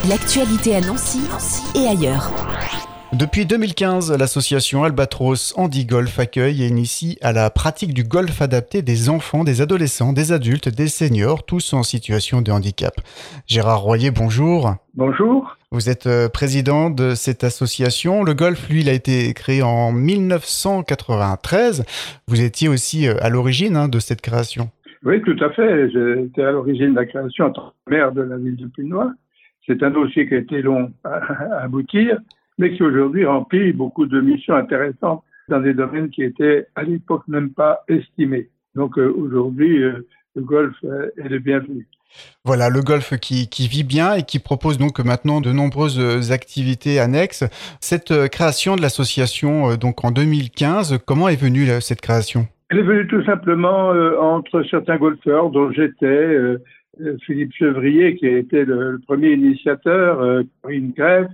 L'actualité à Nancy et ailleurs. Depuis 2015, l'association Albatros Handi Golf accueille et initie à la pratique du golf adapté des enfants, des adolescents, des adultes, des seniors, tous en situation de handicap. Gérard Royer, bonjour. Bonjour. Vous êtes président de cette association. Le golf, lui, il a été créé en 1993. Vous étiez aussi à l'origine de cette création. Oui, tout à fait. J'étais à l'origine de la création en tant que maire de la ville de Pulnoy. C'est un dossier qui a été long à aboutir, mais qui aujourd'hui remplit beaucoup de missions intéressantes dans des domaines qui étaient à l'époque même pas estimés. Donc aujourd'hui, le golf est le bienvenu. Voilà, le golf qui vit bien et qui propose donc maintenant de nombreuses activités annexes. Cette création de l'association, donc en 2015, comment est venue cette création ? Elle est venue tout simplement entre certains golfeurs dont j'étais, Philippe Chevrier qui a été le premier initiateur, Corinne Greff.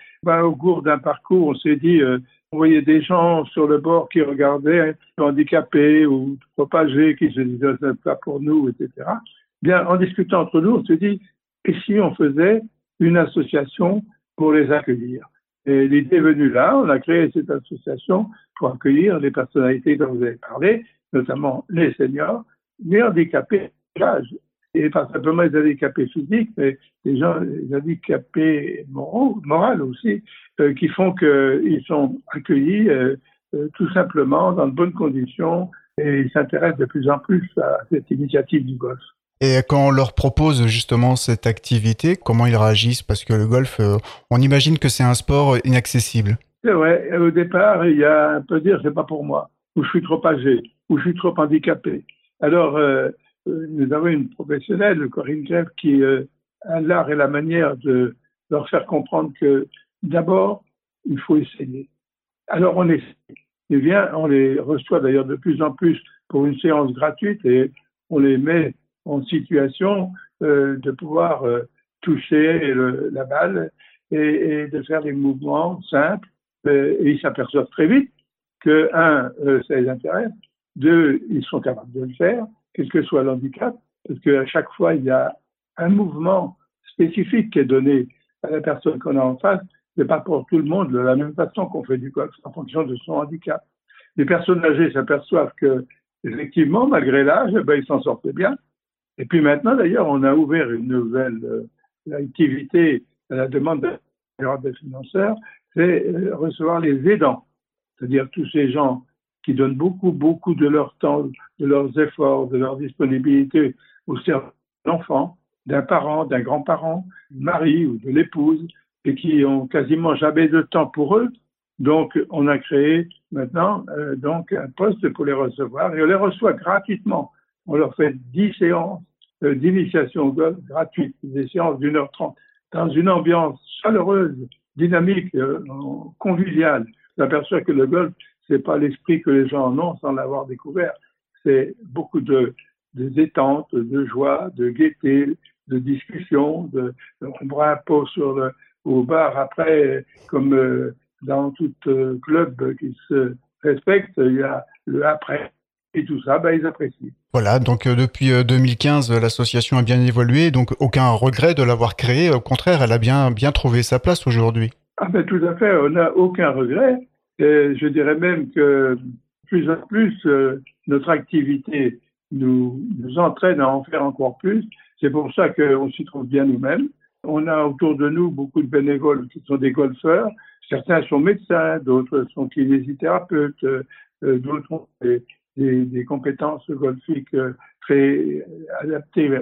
Au cours d'un parcours, on s'est dit, on voyait des gens sur le bord qui regardaient, handicapés ou trop âgés, qui se disaient c'est pas pour nous, etc. Bien, en discutant entre nous, on s'est dit, et si on faisait une association pour les accueillir? Et l'idée est venue là, on a créé cette association pour accueillir les personnalités dont vous avez parlé, notamment les seniors, les handicapés d'âge. Et pas simplement les handicapés physiques, mais les handicapés moraux aussi, qui font qu'ils sont accueillis tout simplement dans de bonnes conditions et ils s'intéressent de plus en plus à cette initiative du golf. Et quand on leur propose justement cette activité, comment ils réagissent ? Parce que le golf, on imagine que c'est un sport inaccessible. C'est vrai, au départ, il y a un peu dire c'est pas pour moi, ou je suis trop âgé, ou je suis trop handicapé. Alors, nous avons une professionnelle, Corinne Greff, qui a l'art et la manière de leur faire comprendre que d'abord, il faut essayer. Alors on essaie. Et bien, on les reçoit d'ailleurs de plus en plus pour une séance gratuite et on les met en situation de pouvoir toucher la balle et de faire des mouvements simples. Et ils s'aperçoivent très vite que, ça les intéresse, deux, ils sont capables de le faire, quel que soit l'handicap, parce qu'à chaque fois, il y a un mouvement spécifique qui est donné à la personne qu'on a en face. C'est pas pour tout le monde de la même façon qu'on fait du golf en fonction de son handicap. Les personnes âgées s'aperçoivent que, effectivement, malgré l'âge, ils s'en sortent bien. Et puis maintenant, d'ailleurs, on a ouvert une nouvelle activité à la demande des financeurs, c'est recevoir les aidants, c'est-à-dire tous ces gens qui donnent beaucoup de leur temps, de leurs efforts, de leur disponibilité au service de l'enfant, d'un parent, d'un grand-parent, du mari ou de l'épouse, et qui ont quasiment jamais de temps pour eux. Donc, on a créé maintenant donc un poste pour les recevoir et on les reçoit gratuitement. On leur fait 10 séances d'initiation au golf gratuites, des séances d'1h30, dans une ambiance chaleureuse, dynamique, conviviale. On s'aperçoit que le golf, c'est pas l'esprit que les gens en ont sans l'avoir découvert. C'est beaucoup de détente, de joie, de gaieté, de discussion. On boit un pot au bar après, comme dans tout club qui se respecte, il y a le après. Et tout ça, ils apprécient. Voilà, donc depuis 2015, l'association a bien évolué, donc aucun regret de l'avoir créée. Au contraire, elle a bien trouvé sa place aujourd'hui. Tout à fait, on n'a aucun regret. Et je dirais même que plus en plus, notre activité nous entraîne à en faire encore plus. C'est pour ça qu'on s'y trouve bien nous-mêmes. On a autour de nous beaucoup de bénévoles qui sont des golfeurs. Certains sont médecins, d'autres sont kinésithérapeutes, d'autres ont des compétences golfiques très adaptées à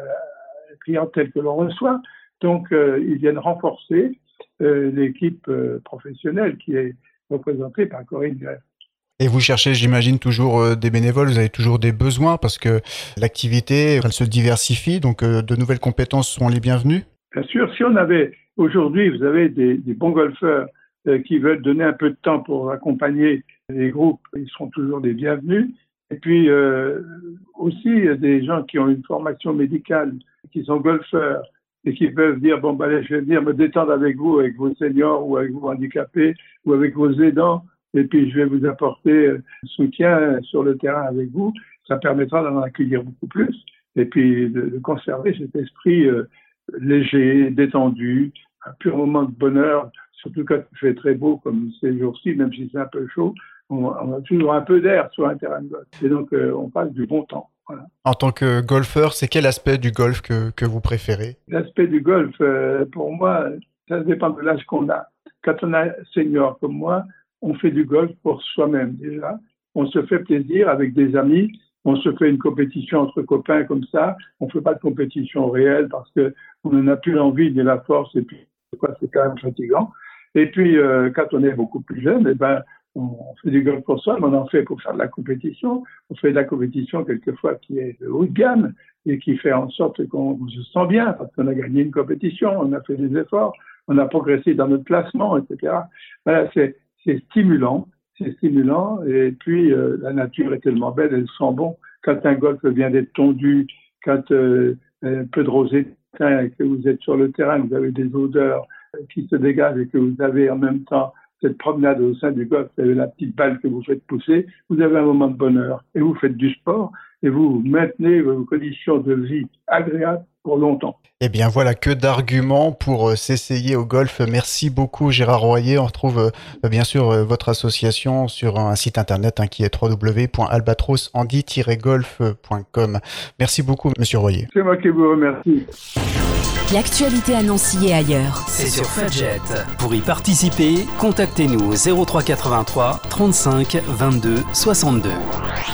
la clientèle que l'on reçoit. Donc, ils viennent renforcer l'équipe professionnelle qui est représentée par Corinne Greff. Et vous cherchez, j'imagine, toujours des bénévoles, vous avez toujours des besoins parce que l'activité, elle se diversifie, donc de nouvelles compétences sont les bienvenues. Bien sûr, si on avait, aujourd'hui, vous avez des bons golfeurs qui veulent donner un peu de temps pour accompagner les groupes, ils seront toujours les bienvenus. Et puis aussi des gens qui ont une formation médicale, qui sont golfeurs et qui peuvent dire je vais venir me détendre avec vous, avec vos seniors ou avec vos handicapés ou avec vos aidants, et puis je vais vous apporter soutien sur le terrain avec vous. Ça permettra d'en accueillir beaucoup plus et puis de conserver cet esprit léger, détendu, un pur moment de bonheur, surtout quand il fait très beau comme ces jours-ci, même si c'est un peu chaud, on a toujours un peu d'air sur un terrain de golf. Et donc, on passe du bon temps. Voilà. En tant que golfeur, c'est quel aspect du golf que vous préférez? L'aspect du golf, pour moi, ça dépend de l'âge qu'on a. Quand on est senior comme moi, on fait du golf pour soi-même déjà. On se fait plaisir avec des amis. On se fait une compétition entre copains comme ça. On ne fait pas de compétition réelle parce qu'on n'en a plus l'envie ni la force. Et puis, c'est quand même fatigant. Et puis, quand on est beaucoup plus jeune, eh ben, on fait du golf pour soi, mais on en fait pour faire de la compétition. On fait de la compétition quelquefois qui est de haut de gamme et qui fait en sorte qu'on se sent bien parce qu'on a gagné une compétition, on a fait des efforts, on a progressé dans notre classement, etc. Voilà, c'est stimulant. C'est stimulant. Et puis, la nature est tellement belle, elle sent bon. Quand un golf vient d'être tondu, quand un peu de rosée et que vous êtes sur le terrain, vous avez des odeurs qui se dégagent et que vous avez en même temps cette promenade au sein du golf, vous avez la petite balle que vous faites pousser, vous avez un moment de bonheur et vous faites du sport et vous maintenez vos conditions de vie agréables pour longtemps. Eh bien voilà, que d'arguments pour s'essayer au golf. Merci beaucoup Gérard Royer. On retrouve bien sûr votre association sur un site internet qui est www.albatrosandy-golf.com. Merci beaucoup Monsieur Royer. C'est moi qui vous remercie. L'actualité à Nancy et ailleurs. C'est sur Fudget. Pour y participer, contactez-nous au 03 83 35 22 62.